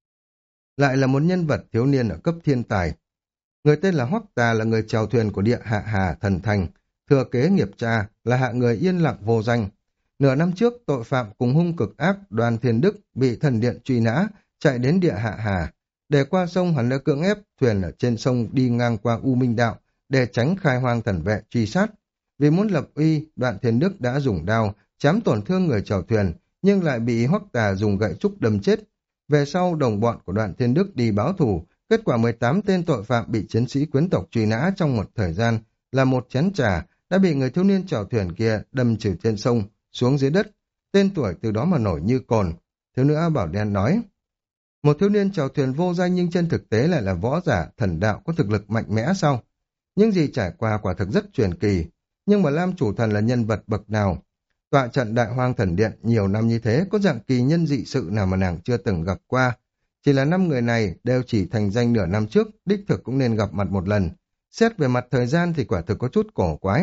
Lại là một nhân vật thiếu niên ở cấp thiên tài. Người tên là Hoắc Tà là người chèo thuyền của địa hạ hà thần thành, thừa kế nghiệp cha là hạ người yên lặng vô danh. Nửa năm trước, tội phạm cùng hung cực ác Đoàn Thiên Đức bị thần điện truy nã, chạy đến địa hạ hà. Để qua sông hắn đã cưỡng ép thuyền ở trên sông đi ngang qua U Minh Đạo để tránh khai hoang thần vệ truy sát. Vì muốn lập uy, Đoạn Thiên Đức đã dùng đao chém tổn thương người chèo thuyền, nhưng lại bị Hoắc Tà dùng gậy trúc đâm chết. Về sau, đồng bọn của Đoạn Thiên Đức đi báo thù, kết quả mười tám tên tội phạm bị chiến sĩ quyến tộc truy nã trong một thời gian là một chén trà đã bị người thiếu niên chèo thuyền kia đâm trừ trên sông xuống dưới đất. Tên tuổi từ đó mà nổi như cồn. Thiếu nữ áo bảo đen nói, một thiếu niên chèo thuyền vô danh nhưng trên thực tế lại là võ giả thần đạo có thực lực mạnh mẽ sao? Những gì trải qua quả thực rất truyền kỳ. Nhưng mà Lam chủ thần là nhân vật bậc nào? Tọa trận Đại Hoang thần điện nhiều năm như thế, có dạng kỳ nhân dị sự nào mà nàng chưa từng gặp qua? Chỉ là năm người này đều chỉ thành danh nửa năm trước, đích thực cũng nên gặp mặt một lần. Xét về mặt thời gian thì quả thực có chút cổ quái.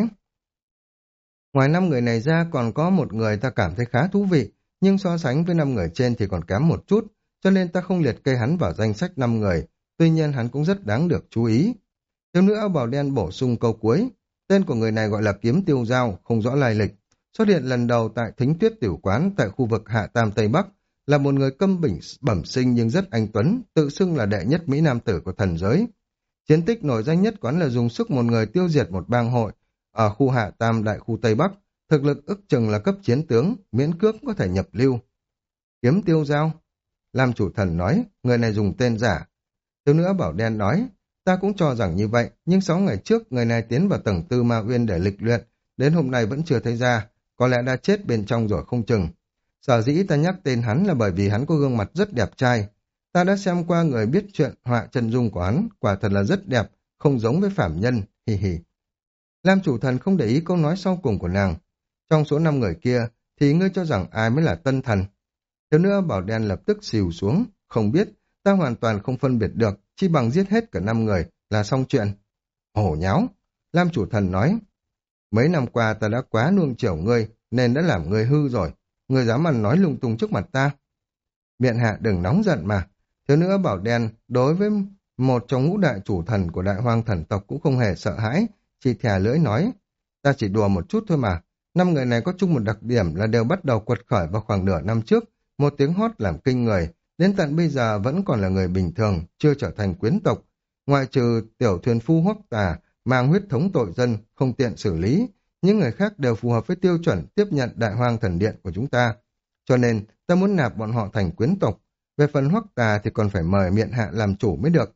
Ngoài năm người này ra còn có một người ta cảm thấy khá thú vị, nhưng so sánh với năm người trên thì còn kém một chút, cho nên ta không liệt kê hắn vào danh sách năm người, tuy nhiên hắn cũng rất đáng được chú ý. Thiếu nữ áo bào đen bổ sung câu cuối, tên của người này gọi là Kiếm Tiêu Giao, không rõ lai lịch, xuất hiện lần đầu tại Thính Tuyết Tiểu Quán tại khu vực Hạ Tam Tây Bắc, là một người câm bình bẩm sinh nhưng rất anh tuấn, tự xưng là đệ nhất Mỹ Nam tử của thần giới. Chiến tích nổi danh nhất quán là dùng sức một người tiêu diệt một bang hội ở khu Hạ Tam đại khu Tây Bắc, thực lực ức chừng là cấp chiến tướng, miễn cước có thể nhập lưu. Kiếm Tiêu Giao, Lam chủ thần nói, người này dùng tên giả. Thiếu nữ bảo đen nói, Ta cũng cho rằng như vậy, nhưng sáu ngày trước người này tiến vào tầng tư ma uyên để lịch luyện, đến hôm nay vẫn chưa thấy ra, có lẽ đã chết bên trong rồi không chừng. Sở dĩ ta nhắc tên hắn là bởi vì hắn có gương mặt rất đẹp trai. Ta đã xem qua người biết chuyện họa chân dung của hắn, quả thật là rất đẹp, không giống với phàm nhân, hì hì. Lam chủ thần không để ý câu nói sau cùng của nàng. Trong số năm người kia, thì ngươi cho rằng ai mới là tân thần? Thiếu nữ bảo đen lập tức xìu xuống, không biết, ta hoàn toàn không phân biệt được, chỉ bằng giết hết cả năm người là xong chuyện. Hổ nháo, Lam chủ thần nói, mấy năm qua ta đã quá nuông chiều ngươi, nên đã làm ngươi hư rồi, ngươi dám ăn nói lung tung trước mặt ta. Miện hạ đừng nóng giận mà, thiếu nữ bảo đen đối với một trong ngũ đại chủ thần của đại hoang thần tộc cũng không hề sợ hãi, chỉ thè lưỡi nói, ta chỉ đùa một chút thôi mà, năm người này có chung một đặc điểm là đều bắt đầu quật khởi vào khoảng nửa năm trước, một tiếng hót làm kinh người, đến tận bây giờ vẫn còn là người bình thường, chưa trở thành quyến tộc, ngoại trừ tiểu thuyền phu Hoắc Tà mang huyết thống tội dân, không tiện xử lý, những người khác đều phù hợp với tiêu chuẩn tiếp nhận đại hoang thần điện của chúng ta. Cho nên, ta muốn nạp bọn họ thành quyến tộc, về phần Hoắc Tà thì còn phải mời miện hạ làm chủ mới được.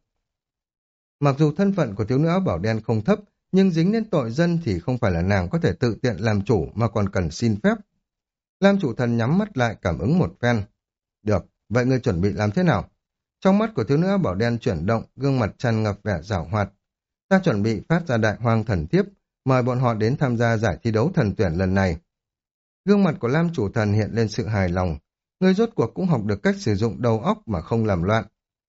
Mặc dù thân phận của thiếu nữ áo bảo đen không thấp, nhưng dính đến tội dân thì không phải là nàng có thể tự tiện làm chủ mà còn cần xin phép. Lam chủ thần nhắm mắt lại cảm ứng một phen. Được, vậy ngươi chuẩn bị làm thế nào? Trong mắt của thiếu nữ áo bảo đen chuyển động, gương mặt tràn ngập vẻ giảo hoạt. Ta chuẩn bị phát ra đại hoang thần thiếp, mời bọn họ đến tham gia giải thi đấu thần tuyển lần này. Gương mặt của Lam chủ thần hiện lên sự hài lòng. Ngươi rốt cuộc cũng học được cách sử dụng đầu óc mà không làm loạn.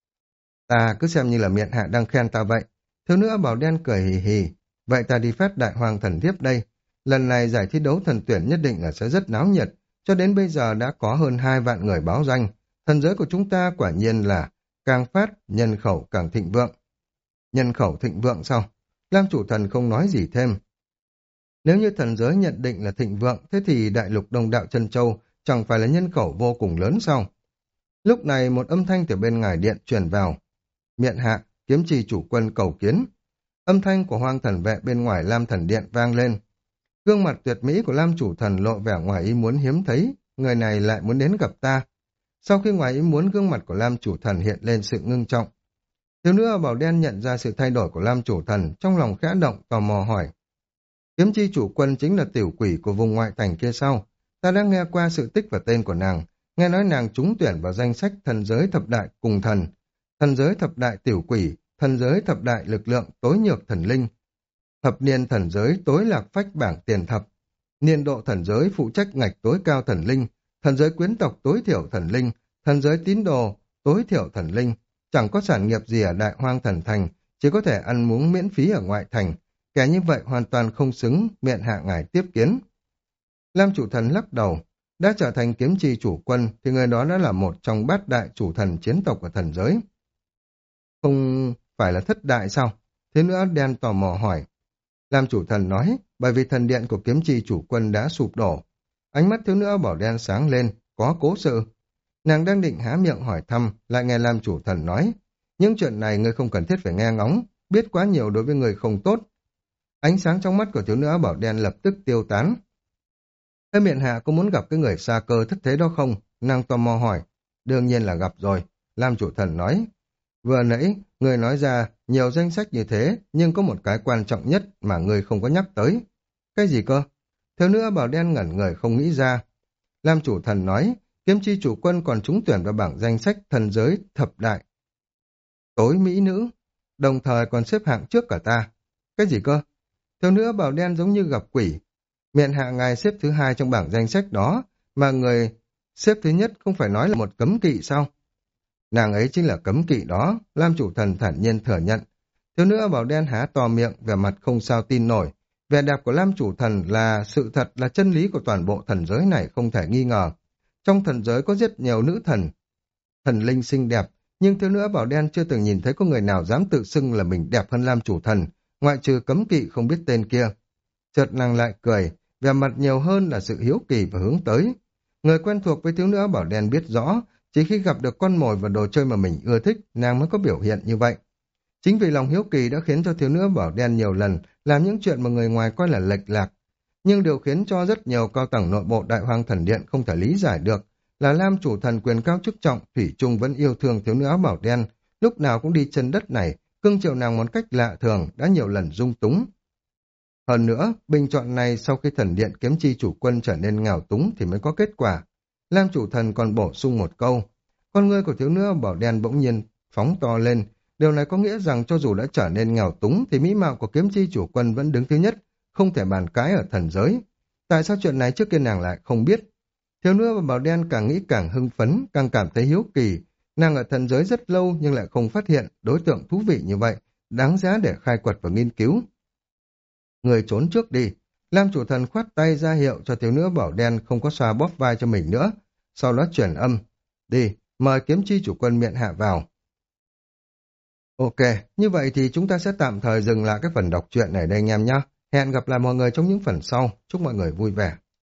Ta cứ xem như là miện hạ đang khen ta vậy. Thiếu nữ áo bảo đen cười hì hì. Vậy ta đi phát đại hoàng thần thiếp đây. Lần này giải thi đấu thần tuyển nhất định là sẽ rất náo nhiệt. Cho đến bây giờ đã có hơn hai vạn người báo danh. Thần giới của chúng ta quả nhiên là càng phát, nhân khẩu càng thịnh vượng. Nhân khẩu thịnh vượng sao? Lam chủ thần không nói gì thêm. Nếu như thần giới nhận định là thịnh vượng, thế thì đại lục Đông Đạo Chân Châu chẳng phải là nhân khẩu vô cùng lớn sao? Lúc này một âm thanh từ bên ngoài điện truyền vào. Miện hạ, kiếm trì chủ quân cầu kiến. Âm thanh của hoang thần vệ bên ngoài Lam thần điện vang lên. Gương mặt tuyệt mỹ của Lam chủ thần lộ vẻ ngoài ý muốn hiếm thấy, người này lại muốn đến gặp ta. Sau khi ngoài ý muốn, gương mặt của Lam chủ thần hiện lên sự ngưng trọng. Thiếu nữ áo bào đen nhận ra sự thay đổi của Lam chủ thần, trong lòng khẽ động tò mò hỏi. Kiếm chi chủ quân chính là tiểu quỷ của vùng ngoại thành kia sau. Ta đã nghe qua sự tích và tên của nàng, nghe nói nàng trúng tuyển vào danh sách thần giới thập đại cùng thần, thần giới thập đại tiểu quỷ, thần giới thập đại lực lượng tối nhược thần linh, thập niên thần giới tối lạc phách bảng tiền thập, niên độ thần giới phụ trách ngạch tối cao thần linh, thần giới quyến tộc tối thiểu thần linh, thần giới tín đồ tối thiểu thần linh, chẳng có sản nghiệp gì ở đại hoang thần thành, chỉ có thể ăn uống miễn phí ở ngoại thành, kẻ như vậy hoàn toàn không xứng miện hạ ngài tiếp kiến. Lam chủ thần lắc đầu, đã trở thành kiếm chi chủ quân thì người đó đã là một trong bát đại chủ thần chiến tộc của thần giới. Không phải là thất đại sao? Thế nữa đen tò mò hỏi. Lam chủ thần nói, bởi vì thần điện của kiếm chi chủ quân đã sụp đổ. Ánh mắt thiếu nữ bảo đen sáng lên, có cố sự. Nàng đang định há miệng hỏi thăm, lại nghe Lam chủ thần nói, những chuyện này ngươi không cần thiết phải nghe ngóng, biết quá nhiều đối với người không tốt. Ánh sáng trong mắt của thiếu nữ bảo đen lập tức tiêu tán. Thế miện hạ có muốn gặp cái người xa cơ thất thế đó không? Nàng tò mò hỏi. Đương nhiên là gặp rồi. Lam chủ thần nói. Vừa nãy, người nói ra nhiều danh sách như thế, nhưng có một cái quan trọng nhất mà người không có nhắc tới. Cái gì cơ? Thiếu nữ bảo đen ngẩn người không nghĩ ra. Lam chủ thần nói, kiếm chi chủ quân còn trúng tuyển vào bảng danh sách thần giới thập đại. Tối mỹ nữ, đồng thời còn xếp hạng trước cả ta. Cái gì cơ? Thiếu nữ bảo đen giống như gặp quỷ. Miện hạ ngài xếp thứ hai trong bảng danh sách đó, mà người xếp thứ nhất không phải nói là một cấm kỵ sao? Nàng ấy chính là cấm kỵ đó, Lam chủ thần thản nhiên thừa nhận. Thiếu nữ bảo đen há to miệng, vẻ mặt không sao tin nổi. Vẻ đẹp của Lam chủ thần là sự thật, là chân lý của toàn bộ thần giới này không thể nghi ngờ. Trong thần giới có rất nhiều nữ thần, thần linh xinh đẹp, nhưng thiếu nữ bảo đen chưa từng nhìn thấy có người nào dám tự xưng là mình đẹp hơn Lam chủ thần, ngoại trừ cấm kỵ không biết tên kia. Chợt nàng lại cười, vẻ mặt nhiều hơn là sự hiếu kỳ và hướng tới. Người quen thuộc với thiếu nữ bảo đen biết rõ, chỉ khi gặp được con mồi và đồ chơi mà mình ưa thích, nàng mới có biểu hiện như vậy. Chính vì lòng hiếu kỳ đã khiến cho thiếu nữ bảo đen nhiều lần làm những chuyện mà người ngoài coi là lệch lạc. Nhưng điều khiến cho rất nhiều cao tầng nội bộ Đại Hoang Thần Điện không thể lý giải được là Lam chủ thần quyền cao chức trọng thủy chung vẫn yêu thương thiếu nữ áo bảo đen, lúc nào cũng đi chân đất này cưng chiều nàng một cách lạ thường, đã nhiều lần dung túng. Hơn nữa, bình chọn này sau khi thần điện kiếm chi chủ quân trở nên nghèo túng thì mới có kết quả. Lam chủ thần còn bổ sung một câu. Con ngươi của thiếu nữ bảo đen bỗng nhiên phóng to lên. Điều này có nghĩa rằng cho dù đã trở nên nghèo túng thì mỹ mạo của kiếm chi chủ quân vẫn đứng thứ nhất, không thể bàn cãi ở thần giới. Tại sao chuyện này trước kia nàng lại không biết? Thiếu nữ và bảo đen càng nghĩ càng hưng phấn, càng cảm thấy hiếu kỳ. Nàng ở thần giới rất lâu nhưng lại không phát hiện đối tượng thú vị như vậy, đáng giá để khai quật và nghiên cứu. Người trốn trước đi. Lam chủ thần khoát tay ra hiệu cho thiếu nữ bảo đen không có xoa bóp vai cho mình nữa. Sau đó chuyển âm. Đi, mời kiếm chi chủ quân miện hạ vào. Ok, như vậy thì chúng ta sẽ tạm thời dừng lại cái phần đọc truyện này đây anh em nhé. Hẹn gặp lại mọi người trong những phần sau. Chúc mọi người vui vẻ.